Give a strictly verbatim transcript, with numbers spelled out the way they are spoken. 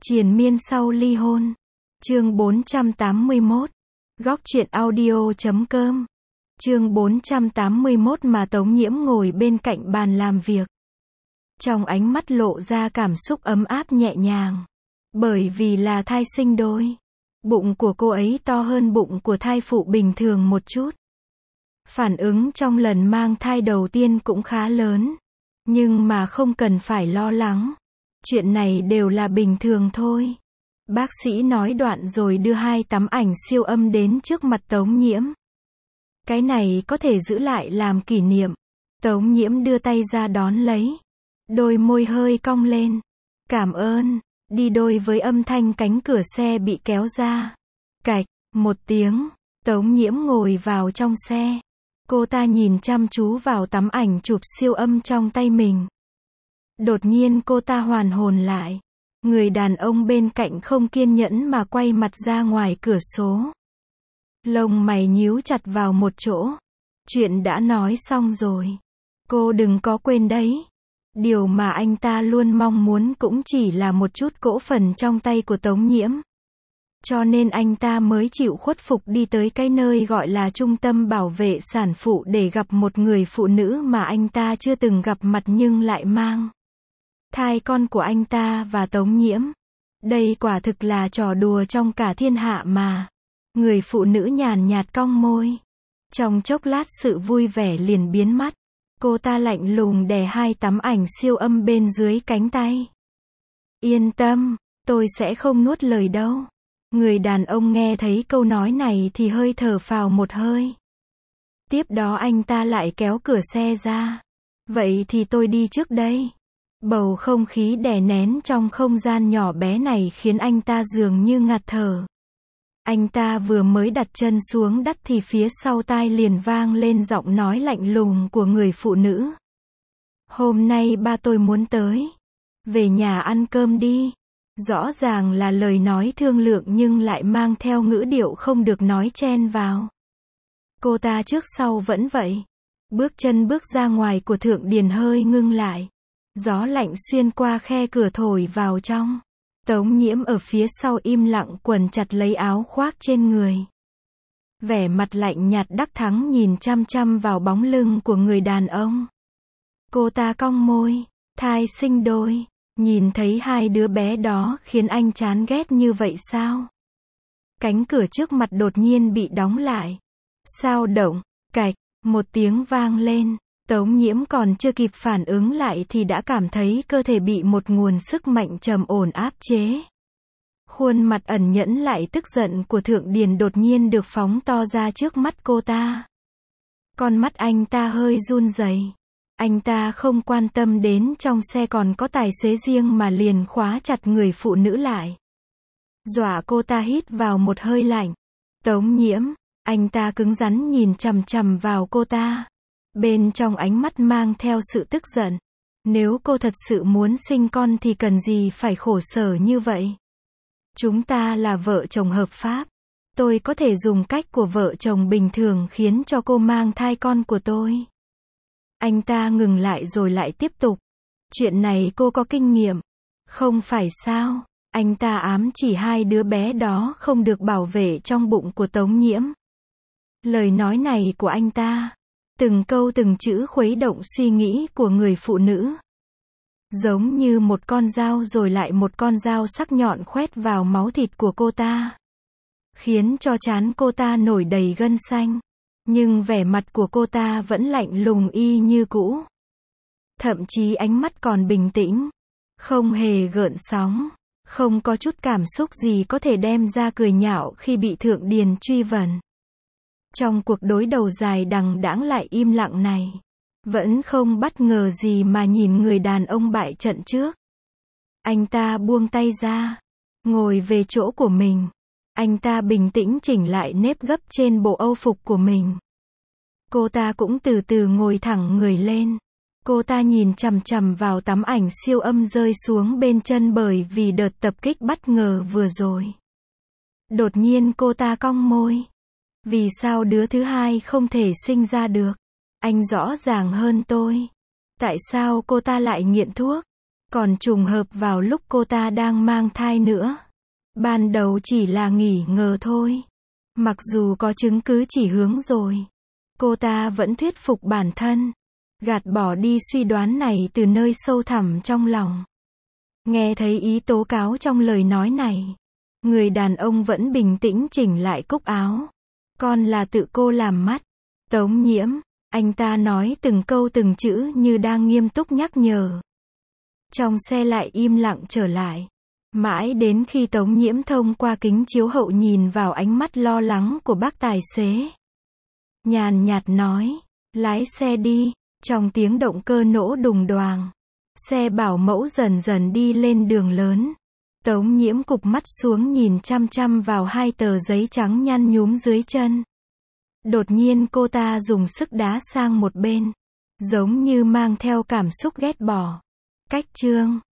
Triền miên sau ly hôn. Chương bốn trăm tám mươi mốt. Góc truyện audio chấm com. Chương bốn trăm tám mươi mốt mà Tống Nhiễm ngồi bên cạnh bàn làm việc. Trong ánh mắt lộ ra cảm xúc ấm áp nhẹ nhàng. Bởi vì là thai sinh đôi. Bụng của cô ấy to hơn bụng của thai phụ bình thường một chút. Phản ứng trong lần mang thai đầu tiên cũng khá lớn. Nhưng mà không cần phải lo lắng. Chuyện này đều là bình thường thôi. Bác sĩ nói đoạn rồi đưa hai tấm ảnh siêu âm đến trước mặt Tống Nhiễm. Cái này có thể giữ lại làm kỷ niệm. Tống Nhiễm đưa tay ra đón lấy. Đôi môi hơi cong lên. Cảm ơn. Đi đôi với âm thanh cánh cửa xe bị kéo ra. Cạch, một tiếng. Tống Nhiễm ngồi vào trong xe. Cô ta nhìn chăm chú vào tấm ảnh chụp siêu âm trong tay mình. Đột nhiên cô ta hoàn hồn lại. Người đàn ông bên cạnh không kiên nhẫn mà quay mặt ra ngoài cửa sổ. Lông mày nhíu chặt vào một chỗ. Chuyện đã nói xong rồi. Cô đừng có quên đấy. Điều mà anh ta luôn mong muốn cũng chỉ là một chút cỗ phần trong tay của Tống Nhiễm. Cho nên anh ta mới chịu khuất phục đi tới cái nơi gọi là trung tâm bảo vệ sản phụ để gặp một người phụ nữ mà anh ta chưa từng gặp mặt nhưng lại mang thai con của anh ta và Tống Nhiễm. Đây quả thực là trò đùa trong cả thiên hạ mà. Người phụ nữ nhàn nhạt cong môi. Trong chốc lát sự vui vẻ liền biến mất. Cô ta lạnh lùng đè hai tấm ảnh siêu âm bên dưới cánh tay. Yên tâm, tôi sẽ không nuốt lời đâu. Người đàn ông nghe thấy câu nói này thì hơi thở phào một hơi. Tiếp đó anh ta lại kéo cửa xe ra. Vậy thì tôi đi trước đây. Bầu không khí đè nén trong không gian nhỏ bé này khiến anh ta dường như ngạt thở. Anh ta vừa mới đặt chân xuống đất thì phía sau tai liền vang lên giọng nói lạnh lùng của người phụ nữ. Hôm nay ba tôi muốn tới. Về nhà ăn cơm đi. Rõ ràng là lời nói thương lượng nhưng lại mang theo ngữ điệu không được nói chen vào. Cô ta trước sau vẫn vậy. Bước chân bước ra ngoài của Thượng Điền hơi ngưng lại. Gió lạnh xuyên qua khe cửa thổi vào trong. Tống Nhiễm ở phía sau im lặng quần chặt lấy áo khoác trên người. Vẻ mặt lạnh nhạt đắc thắng nhìn chăm chăm vào bóng lưng của người đàn ông. Cô ta cong môi. Thai sinh đôi. Nhìn thấy hai đứa bé đó khiến anh chán ghét như vậy sao? Cánh cửa trước mặt đột nhiên bị đóng lại. Sao động, cạch, một tiếng vang lên. Tống Nhiễm còn chưa kịp phản ứng lại thì đã cảm thấy cơ thể bị một nguồn sức mạnh trầm ổn áp chế. Khuôn mặt ẩn nhẫn lại tức giận của Thượng Điền đột nhiên được phóng to ra trước mắt cô ta. Con mắt anh ta hơi run rẩy. Anh ta không quan tâm đến trong xe còn có tài xế riêng mà liền khóa chặt người phụ nữ lại. Dọa cô ta hít vào một hơi lạnh. Tống Nhiễm, anh ta cứng rắn nhìn chằm chằm vào cô ta. Bên trong ánh mắt mang theo sự tức giận. Nếu cô thật sự muốn sinh con thì cần gì phải khổ sở như vậy? Chúng ta là vợ chồng hợp pháp. Tôi có thể dùng cách của vợ chồng bình thường khiến cho cô mang thai con của tôi. Anh ta ngừng lại rồi lại tiếp tục. Chuyện này cô có kinh nghiệm. Không phải sao? Anh ta ám chỉ hai đứa bé đó không được bảo vệ trong bụng của Tống Nhiễm. Lời nói này của anh ta. Từng câu từng chữ khuấy động suy nghĩ của người phụ nữ. Giống như một con dao rồi lại một con dao sắc nhọn khoét vào máu thịt của cô ta. Khiến cho trán cô ta nổi đầy gân xanh. Nhưng vẻ mặt của cô ta vẫn lạnh lùng y như cũ. Thậm chí ánh mắt còn bình tĩnh. Không hề gợn sóng. Không có chút cảm xúc gì có thể đem ra cười nhạo khi bị Thượng Điền truy vấn. Trong cuộc đối đầu dài đằng đẵng lại im lặng này. Vẫn không bất ngờ gì mà nhìn người đàn ông bại trận trước. Anh ta buông tay ra. Ngồi về chỗ của mình. Anh ta bình tĩnh chỉnh lại nếp gấp trên bộ âu phục của mình. Cô ta cũng từ từ ngồi thẳng người lên. Cô ta nhìn chằm chằm vào tấm ảnh siêu âm rơi xuống bên chân bởi vì đợt tập kích bất ngờ vừa rồi. Đột nhiên cô ta cong môi. Vì sao đứa thứ hai không thể sinh ra được? Anh rõ ràng hơn tôi. Tại sao cô ta lại nghiện thuốc? Còn trùng hợp vào lúc cô ta đang mang thai nữa. Ban đầu chỉ là nghỉ ngờ thôi. Mặc dù có chứng cứ chỉ hướng rồi, cô ta vẫn thuyết phục bản thân, gạt bỏ đi suy đoán này từ nơi sâu thẳm trong lòng. Nghe thấy ý tố cáo trong lời nói này, người đàn ông vẫn bình tĩnh chỉnh lại cúc áo. Con là tự cô làm mất. Tống Nhiễm, anh ta nói từng câu từng chữ như đang nghiêm túc nhắc nhở. Trong xe lại im lặng trở lại. Mãi đến khi Tống Nhiễm thông qua kính chiếu hậu nhìn vào ánh mắt lo lắng của bác tài xế. Nhàn nhạt nói, lái xe đi. Trong tiếng động cơ nổ đùng đoàng, xe bảo mẫu dần dần đi lên đường lớn. Tống Nhiễm cụp mắt xuống nhìn chăm chăm vào hai tờ giấy trắng nhăn nhúm dưới chân. Đột nhiên cô ta dùng sức đá sang một bên, giống như mang theo cảm xúc ghét bỏ. Cách chương